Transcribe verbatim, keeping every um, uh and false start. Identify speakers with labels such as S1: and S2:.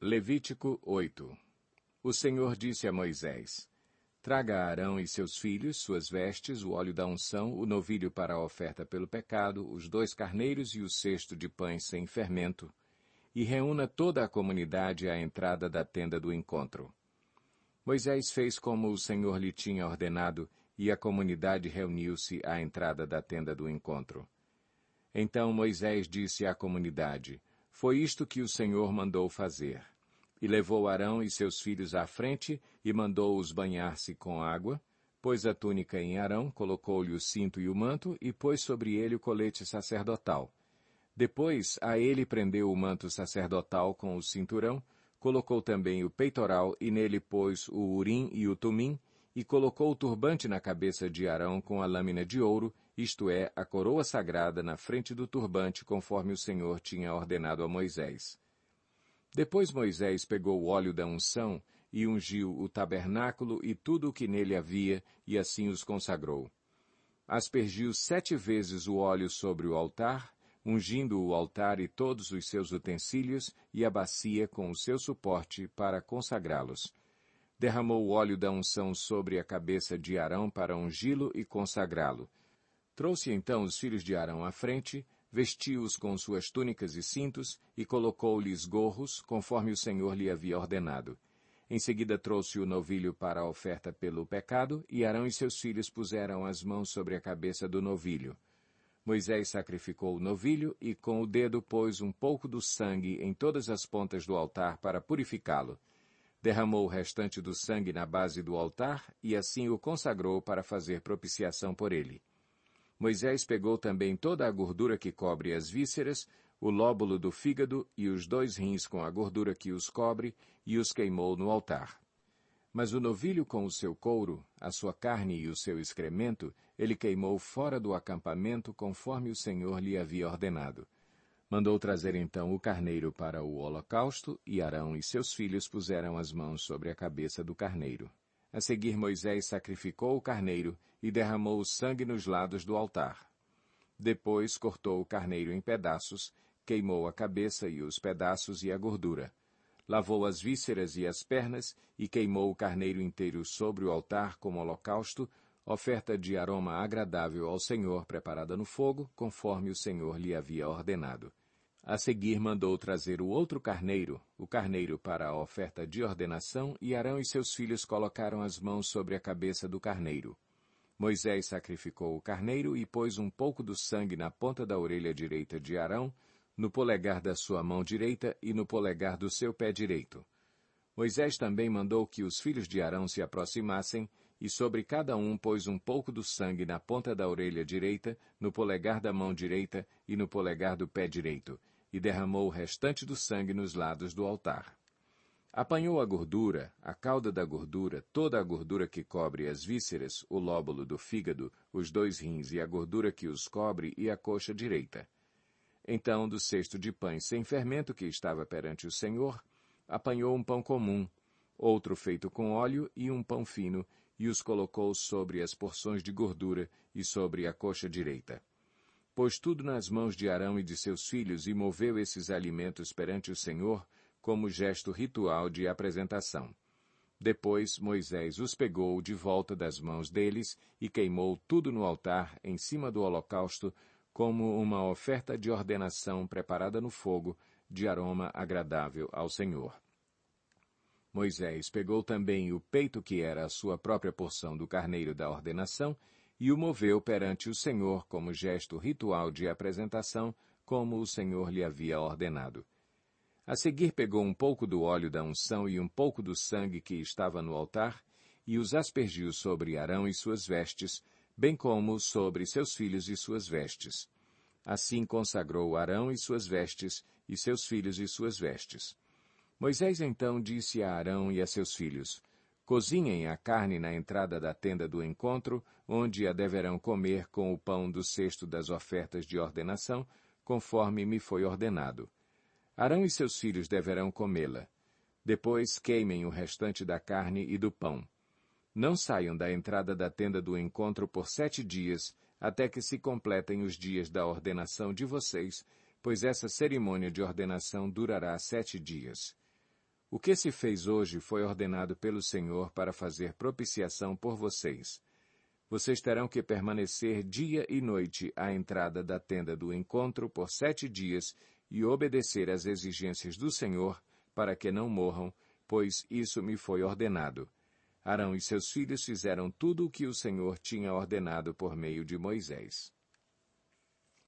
S1: Levítico oito. O Senhor disse a Moisés: Traga Arão e seus filhos, suas vestes, o óleo da unção, o novilho para a oferta pelo pecado, os dois carneiros e o cesto de pães sem fermento, e reúna toda a comunidade à entrada da tenda do encontro. Moisés fez como o Senhor lhe tinha ordenado, e a comunidade reuniu-se à entrada da tenda do encontro. Então Moisés disse à comunidade: Foi isto que o Senhor mandou fazer. E levou Arão e seus filhos à frente e mandou-os banhar-se com água, pôs a túnica em Arão, colocou-lhe o cinto e o manto e pôs sobre ele o colete sacerdotal. Depois a ele prendeu o manto sacerdotal com o cinturão, colocou também o peitoral e nele pôs o urim e o tumim, e colocou o turbante na cabeça de Arão com a lâmina de ouro, isto é, a coroa sagrada na frente do turbante, conforme o Senhor tinha ordenado a Moisés. Depois Moisés pegou o óleo da unção e ungiu o tabernáculo e tudo o que nele havia, e assim os consagrou. Aspergiu sete vezes o óleo sobre o altar, ungindo o altar e todos os seus utensílios e a bacia com o seu suporte para consagrá-los. Derramou o óleo da unção sobre a cabeça de Arão para ungí-lo e consagrá-lo. Trouxe então os filhos de Arão à frente, vestiu-os com suas túnicas e cintos e colocou-lhes gorros, conforme o Senhor lhe havia ordenado. Em seguida trouxe o novilho para a oferta pelo pecado, e Arão e seus filhos puseram as mãos sobre a cabeça do novilho. Moisés sacrificou o novilho e com o dedo pôs um pouco do sangue em todas as pontas do altar para purificá-lo. Derramou o restante do sangue na base do altar e assim o consagrou para fazer propiciação por ele. Moisés pegou também toda a gordura que cobre as vísceras, o lóbulo do fígado e os dois rins com a gordura que os cobre, e os queimou no altar. Mas o novilho com o seu couro, a sua carne e o seu excremento, ele queimou fora do acampamento, conforme o Senhor lhe havia ordenado. Mandou trazer então o carneiro para o holocausto, e Arão e seus filhos puseram as mãos sobre a cabeça do carneiro. A seguir Moisés sacrificou o carneiro e derramou o sangue nos lados do altar. Depois cortou o carneiro em pedaços, queimou a cabeça e os pedaços e a gordura. Lavou as vísceras e as pernas e queimou o carneiro inteiro sobre o altar como holocausto, oferta de aroma agradável ao Senhor preparada no fogo, conforme o Senhor lhe havia ordenado. A seguir mandou trazer o outro carneiro, o carneiro para a oferta de ordenação, e Arão e seus filhos colocaram as mãos sobre a cabeça do carneiro. Moisés sacrificou o carneiro e pôs um pouco do sangue na ponta da orelha direita de Arão, no polegar da sua mão direita e no polegar do seu pé direito. Moisés também mandou que os filhos de Arão se aproximassem, e sobre cada um pôs um pouco do sangue na ponta da orelha direita, no polegar da mão direita e no polegar do pé direito, e derramou o restante do sangue nos lados do altar. Apanhou a gordura, a cauda da gordura, toda a gordura que cobre as vísceras, o lóbulo do fígado, os dois rins e a gordura que os cobre e a coxa direita. Então, do cesto de pães sem fermento que estava perante o Senhor, apanhou um pão comum, outro feito com óleo e um pão fino, e os colocou sobre as porções de gordura e sobre a coxa direita. Pôs tudo nas mãos de Arão e de seus filhos e moveu esses alimentos perante o Senhor como gesto ritual de apresentação. Depois Moisés os pegou de volta das mãos deles e queimou tudo no altar em cima do holocausto como uma oferta de ordenação preparada no fogo, de aroma agradável ao Senhor. Moisés pegou também o peito que era a sua própria porção do carneiro da ordenação e o moveu perante o Senhor como gesto ritual de apresentação, como o Senhor lhe havia ordenado. A seguir pegou um pouco do óleo da unção e um pouco do sangue que estava no altar e os aspergiu sobre Arão e suas vestes, bem como sobre seus filhos e suas vestes. Assim consagrou Arão e suas vestes, e seus filhos e suas vestes. Moisés então disse a Arão e a seus filhos: Cozinhem a carne na entrada da tenda do encontro, onde a deverão comer com o pão do cesto das ofertas de ordenação, conforme me foi ordenado. Arão e seus filhos deverão comê-la. Depois queimem o restante da carne e do pão. Não saiam da entrada da tenda do encontro por sete dias, até que se completem os dias da ordenação de vocês, pois essa cerimônia de ordenação durará sete dias. O que se fez hoje foi ordenado pelo Senhor para fazer propiciação por vocês. Vocês terão que permanecer dia e noite à entrada da tenda do encontro por sete dias e obedecer às exigências do Senhor, para que não morram, pois isso me foi ordenado. Arão e seus filhos fizeram tudo o que o Senhor tinha ordenado por meio de Moisés.